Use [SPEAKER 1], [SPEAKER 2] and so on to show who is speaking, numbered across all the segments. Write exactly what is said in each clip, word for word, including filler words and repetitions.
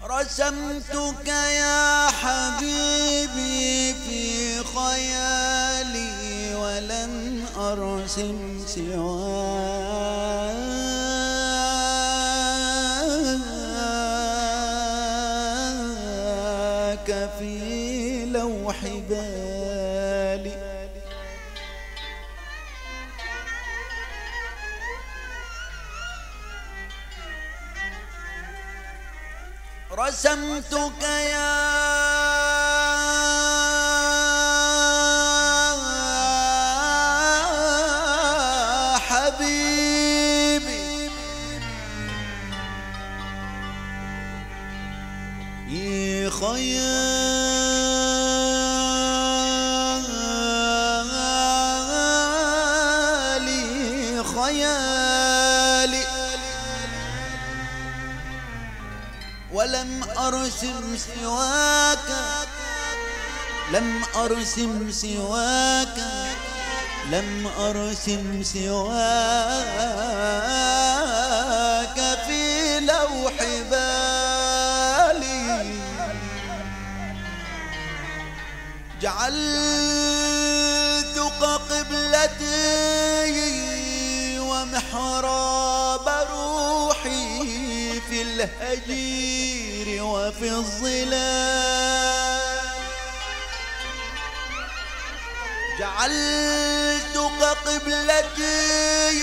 [SPEAKER 1] رسمتك يا حبيبي في خيالي ولن أرسم سواك في لوح بالي. رسمتك يا حبيبي في خيالي خيالي ولم أرسم سواك لم أرسم سواك لم أرسم سواك في لوح بالي. جعلتك قبلتي ومحراب روحي في الهجير وفي الظلال. جعلتك قبلتي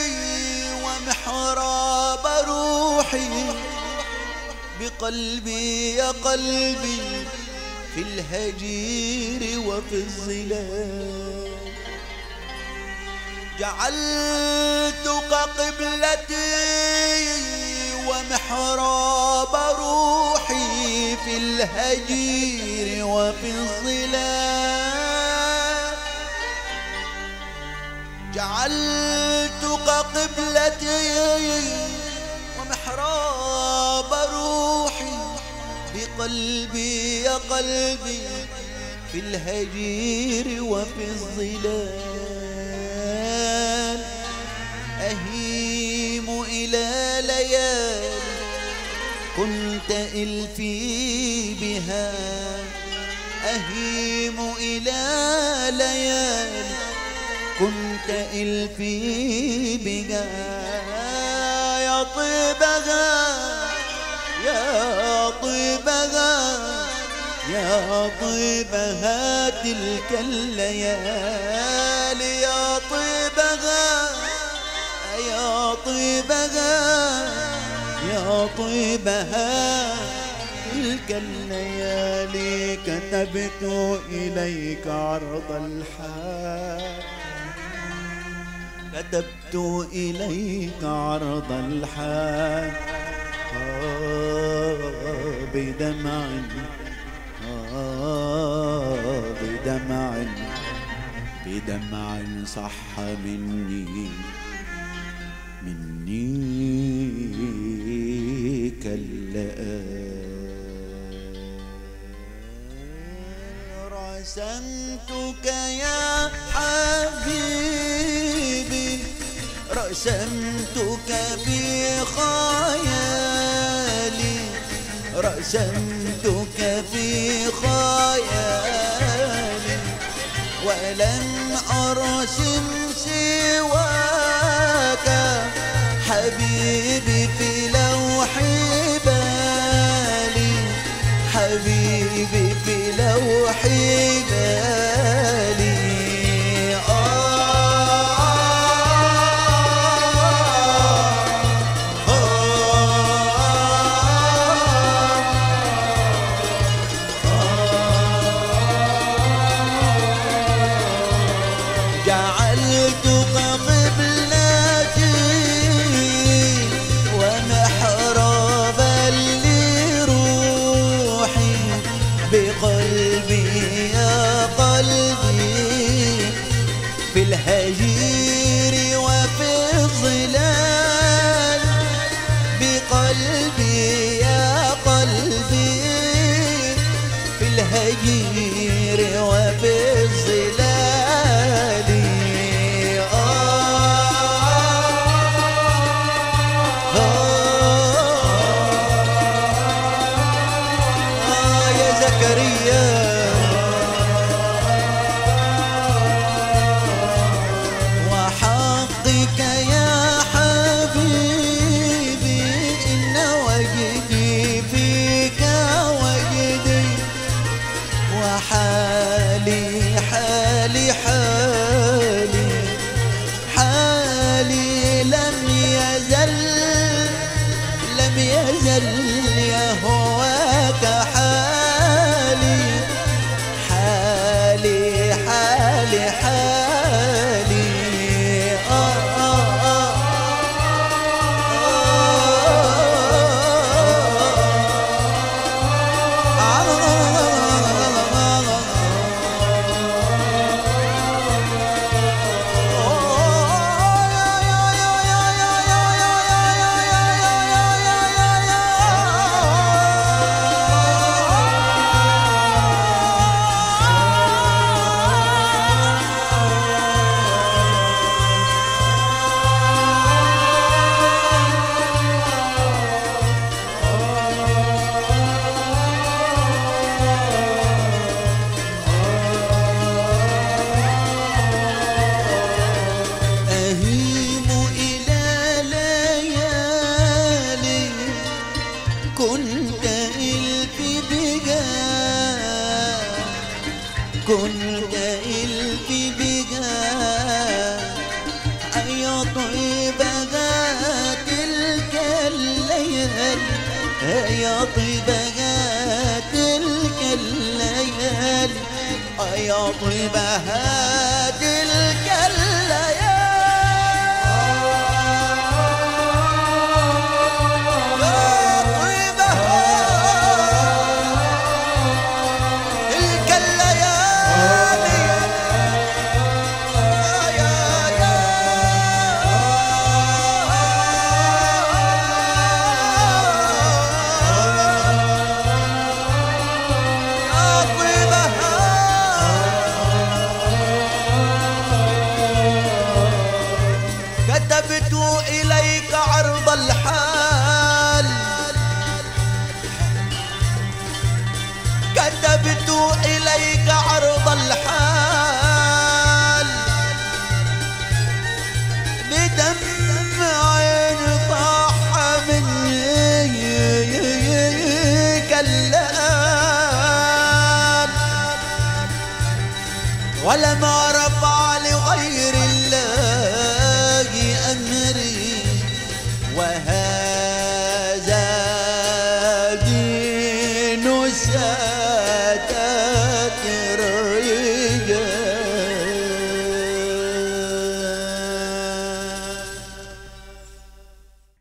[SPEAKER 1] ومحراب روحي بقلبي يا قلبي في الهجير وفي الظلال. جعلتك قبلتي ومحراب روحي في الهجير وفي الظلال. جعلتك قبلتي ومحراب روحي بقلبي يا قلبي في الهجير وفي الظلال. أهيم إلى ليالي كنت إلفي بها. أهيم إلى ليالي كنت إلفي بها. يا طيبها يا طيبها يا طيبها تلك الليالي. يا طيبها يا طيبها يا طيبها تلك الليالي. كتبت إليك عرض الحال كتبت إليك عرض الحال آه بدمع آه بدمع بدمع صح مني مني كاللآل. رسمتك يا حبيبي رسمتك في خيالي رسمتك في خيالي ولم أرسم سواك حبيبي في لوح بالي. حبيبي في لوح بالي. جعل زكريا وحقك يا حبيبي إن وجدي فيك وجدي وحالي حالي حالي حالي لم يزل لم يزل يهواك حالي حالي حالي حالي آه آه آه كنت إلفي بها كنت إلفي بها يا طيبها تلك الليالي يا طيبها تلك الليالي يا طيبها تلك الليالي كتبت إليك عرض الحال كتبت إليك عرض الحال بدمع طاح مني كالآن ولم